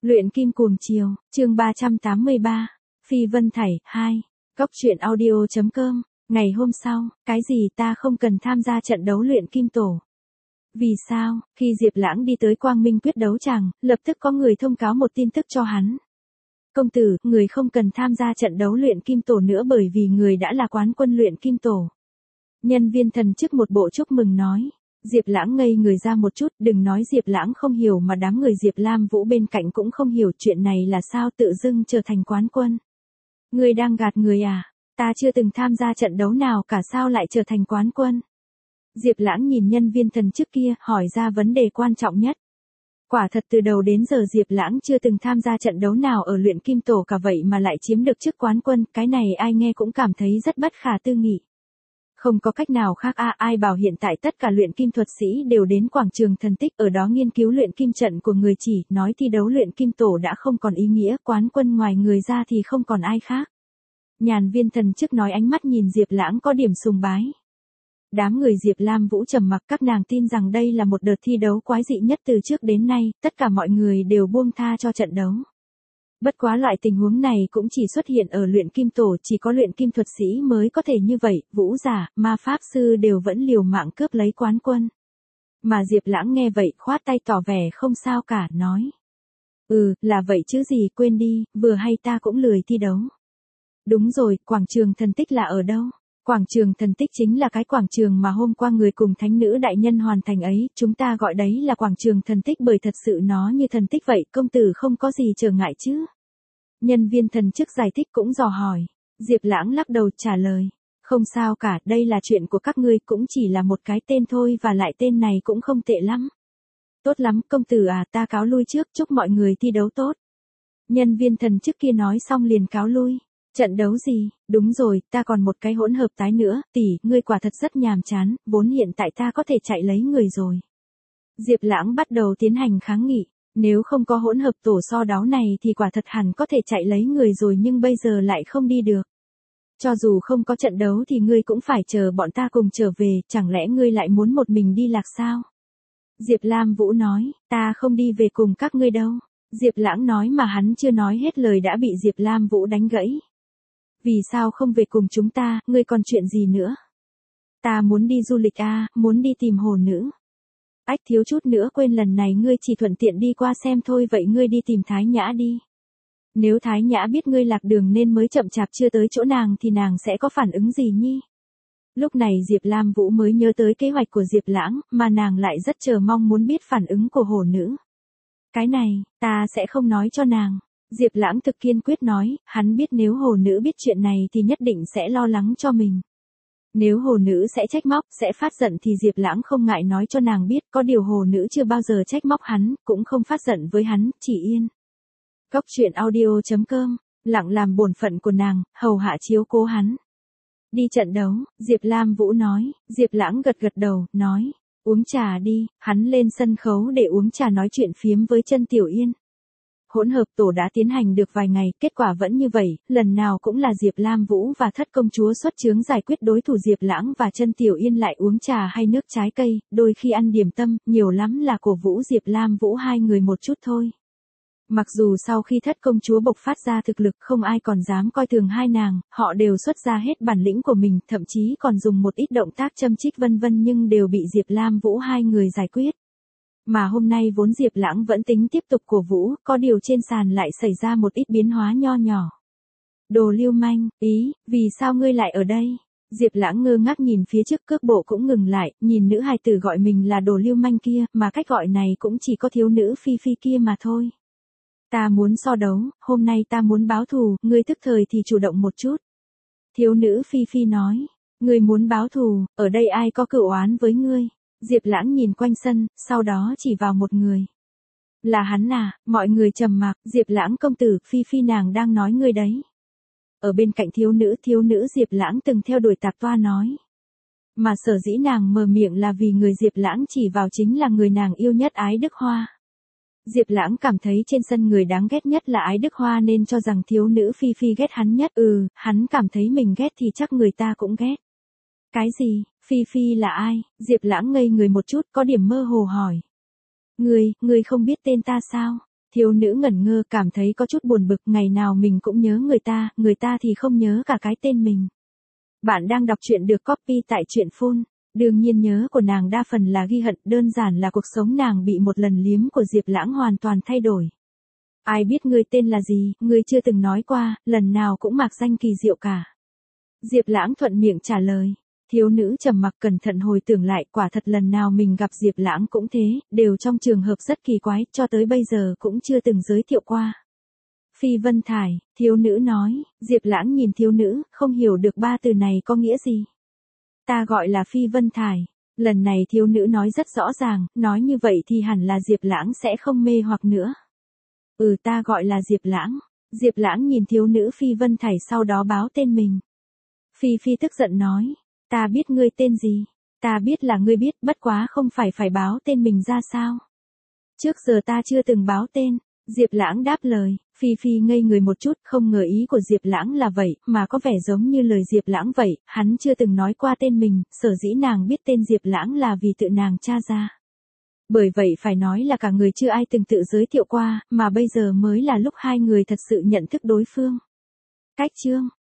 Luyện kim cuồng chiều, chương 383, Phi Vân Thảy, 2, Cốc truyện audio.com, ngày hôm sau, cái gì ta không cần tham gia trận đấu luyện kim tổ. Vì sao, khi Diệp Lãng đi tới Quang Minh quyết đấu tràng, lập tức có người thông cáo một tin tức cho hắn. Công tử, người không cần tham gia trận đấu luyện kim tổ nữa bởi vì người đã là quán quân luyện kim tổ. Nhân viên thần chức một bộ chúc mừng nói. Diệp Lãng ngây người ra một chút, đừng nói Diệp Lãng không hiểu mà đám người Diệp Lam Vũ bên cạnh cũng không hiểu chuyện này là sao tự dưng trở thành quán quân. Ngươi đang gạt người à? Ta chưa từng tham gia trận đấu nào cả sao lại trở thành quán quân? Diệp Lãng nhìn nhân viên thần chức kia, hỏi ra vấn đề quan trọng nhất. Quả thật từ đầu đến giờ Diệp Lãng chưa từng tham gia trận đấu nào ở luyện kim tổ cả vậy mà lại chiếm được chức quán quân, cái này ai nghe cũng cảm thấy rất bất khả tư nghị. Không có cách nào khác ai bảo hiện tại tất cả luyện kim thuật sĩ đều đến quảng trường thần tích ở đó nghiên cứu luyện kim trận của người chỉ, nói thi đấu luyện kim tổ đã không còn ý nghĩa, quán quân ngoài người ra thì không còn ai khác. Nhàn viên thần chức nói ánh mắt nhìn Diệp Lãng có điểm sùng bái. Đám người Diệp Lam Vũ trầm mặc, các nàng tin rằng đây là một đợt thi đấu quái dị nhất từ trước đến nay, tất cả mọi người đều buông tha cho trận đấu. Bất quá loại tình huống này cũng chỉ xuất hiện ở luyện kim tổ, chỉ có luyện kim thuật sĩ mới có thể như vậy, vũ giả, ma pháp sư đều vẫn liều mạng cướp lấy quán quân. Mà Diệp Lãng nghe vậy khoát tay tỏ vẻ không sao cả, nói. Là vậy chứ gì, quên đi, vừa hay ta cũng lười thi đấu. Đúng rồi, quảng trường thần tích là ở đâu? Quảng trường thần tích chính là cái quảng trường mà hôm qua người cùng thánh nữ đại nhân hoàn thành ấy, chúng ta gọi đấy là quảng trường thần tích bởi thật sự nó như thần tích vậy, công tử không có gì trở ngại chứ? Nhân viên thần chức giải thích cũng dò hỏi. Diệp Lãng lắc đầu trả lời. Không sao cả, đây là chuyện của các ngươi, cũng chỉ là một cái tên thôi và lại tên này cũng không tệ lắm. Tốt lắm, công tử à, ta cáo lui trước, chúc mọi người thi đấu tốt. Nhân viên thần chức kia nói xong liền cáo lui. Trận đấu gì? Đúng rồi, ta còn một cái hỗn hợp tái nữa, tỷ, ngươi quả thật rất nhàm chán, vốn hiện tại ta có thể chạy lấy người rồi. Diệp Lãng bắt đầu tiến hành kháng nghị. Nếu không có hỗn hợp tổ so đáo này thì quả thật hẳn có thể chạy lấy người rồi nhưng bây giờ lại không đi được. Cho dù không có trận đấu thì ngươi cũng phải chờ bọn ta cùng trở về, chẳng lẽ ngươi lại muốn một mình đi lạc sao? Diệp Lam Vũ nói, ta không đi về cùng các ngươi đâu. Diệp Lãng nói mà hắn chưa nói hết lời đã bị Diệp Lam Vũ đánh gãy. Vì sao không về cùng chúng ta, ngươi còn chuyện gì nữa? Ta muốn đi du lịch muốn đi tìm hồ nữ. Ách, thiếu chút nữa quên, lần này ngươi chỉ thuận tiện đi qua xem thôi, vậy ngươi đi tìm Thái Nhã đi. Nếu Thái Nhã biết ngươi lạc đường nên mới chậm chạp chưa tới chỗ nàng thì nàng sẽ có phản ứng gì nhi? Lúc này Diệp Lam Vũ mới nhớ tới kế hoạch của Diệp Lãng, mà nàng lại rất chờ mong muốn biết phản ứng của hồ nữ. Cái này, ta sẽ không nói cho nàng. Diệp Lãng thực kiên quyết nói, hắn biết nếu hồ nữ biết chuyện này thì nhất định sẽ lo lắng cho mình. Nếu hồ nữ sẽ trách móc, sẽ phát giận thì Diệp Lãng không ngại nói cho nàng biết, có điều hồ nữ chưa bao giờ trách móc hắn, cũng không phát giận với hắn, chỉ yên. Cốc truyện audio.com, lặng làm bổn phận của nàng, hầu hạ chiếu cố hắn. Đi trận đấu, Diệp Lam Vũ nói. Diệp Lãng gật gật đầu, nói, uống trà đi, hắn lên sân khấu để uống trà nói chuyện phiếm với Chân Tiểu Yên. Hỗn hợp tổ đã tiến hành được vài ngày, kết quả vẫn như vậy, lần nào cũng là Diệp Lam Vũ và Thất công chúa xuất chướng giải quyết đối thủ, Diệp Lãng và Chân Tiểu Yên lại uống trà hay nước trái cây, đôi khi ăn điểm tâm, nhiều lắm là cổ vũ Diệp Lam Vũ hai người một chút thôi. Mặc dù sau khi Thất công chúa bộc phát ra thực lực không ai còn dám coi thường hai nàng, họ đều xuất ra hết bản lĩnh của mình, thậm chí còn dùng một ít động tác châm chích vân vân nhưng đều bị Diệp Lam Vũ hai người giải quyết. Mà hôm nay vốn Diệp Lãng vẫn tính tiếp tục cổ vũ, có điều trên sàn lại xảy ra một ít biến hóa nho nhỏ. Đồ lưu manh, vì sao ngươi lại ở đây? Diệp Lãng ngơ ngác nhìn phía trước, cước bộ cũng ngừng lại, nhìn nữ hài tử gọi mình là đồ lưu manh kia, mà cách gọi này cũng chỉ có thiếu nữ Phi Phi kia mà thôi. Ta muốn so đấu, hôm nay ta muốn báo thù, ngươi tức thời thì chủ động một chút. Thiếu nữ Phi Phi nói, ngươi muốn báo thù, ở đây ai có cửu oán với ngươi? Diệp Lãng nhìn quanh sân, sau đó chỉ vào một người. Là hắn à? Mọi người trầm mặc. Diệp Lãng công tử, Phi Phi nàng đang nói ngươi đấy. Ở bên cạnh thiếu nữ Diệp Lãng từng theo đuổi Tạp Toa nói. Mà sở dĩ nàng mở miệng là vì người Diệp Lãng chỉ vào chính là người nàng yêu nhất, Ái Đức Hoa. Diệp Lãng cảm thấy trên sân người đáng ghét nhất là Ái Đức Hoa nên cho rằng thiếu nữ Phi Phi ghét hắn nhất. Hắn cảm thấy mình ghét thì chắc người ta cũng ghét. Cái gì? Phi Phi là ai? Diệp Lãng ngây người một chút, có điểm mơ hồ hỏi. Ngươi không biết tên ta sao? Thiếu nữ ngẩn ngơ cảm thấy có chút buồn bực, ngày nào mình cũng nhớ người ta thì không nhớ cả cái tên mình. Bạn đang đọc truyện được copy tại truyện phun. Đương nhiên nhớ của nàng đa phần là ghi hận, đơn giản là cuộc sống nàng bị một lần liếm của Diệp Lãng hoàn toàn thay đổi. Ai biết ngươi tên là gì, ngươi chưa từng nói qua, lần nào cũng mạc danh kỳ diệu cả. Diệp Lãng thuận miệng trả lời. Thiếu nữ trầm mặc cẩn thận hồi tưởng lại, quả thật lần nào mình gặp Diệp Lãng cũng thế, đều trong trường hợp rất kỳ quái, cho tới bây giờ cũng chưa từng giới thiệu qua. Phi Vân Thải, thiếu nữ nói. Diệp Lãng nhìn thiếu nữ, không hiểu được ba từ này có nghĩa gì. Ta gọi là Phi Vân Thải. Lần này thiếu nữ nói rất rõ ràng, nói như vậy thì hẳn là Diệp Lãng sẽ không mê hoặc nữa. Ta gọi là Diệp Lãng. Diệp Lãng nhìn thiếu nữ Phi Vân Thải sau đó báo tên mình. Phi tức giận nói. Ta biết ngươi tên gì. Ta biết là ngươi biết, bất quá không phải báo tên mình ra sao. Trước giờ ta chưa từng báo tên. Diệp Lãng đáp lời. Phi ngây người một chút, không ngờ ý của Diệp Lãng là vậy, mà có vẻ giống như lời Diệp Lãng vậy, hắn chưa từng nói qua tên mình, sở dĩ nàng biết tên Diệp Lãng là vì tự nàng tra ra. Bởi vậy phải nói là cả người chưa ai từng tự giới thiệu qua, mà bây giờ mới là lúc hai người thật sự nhận thức đối phương. Cách chương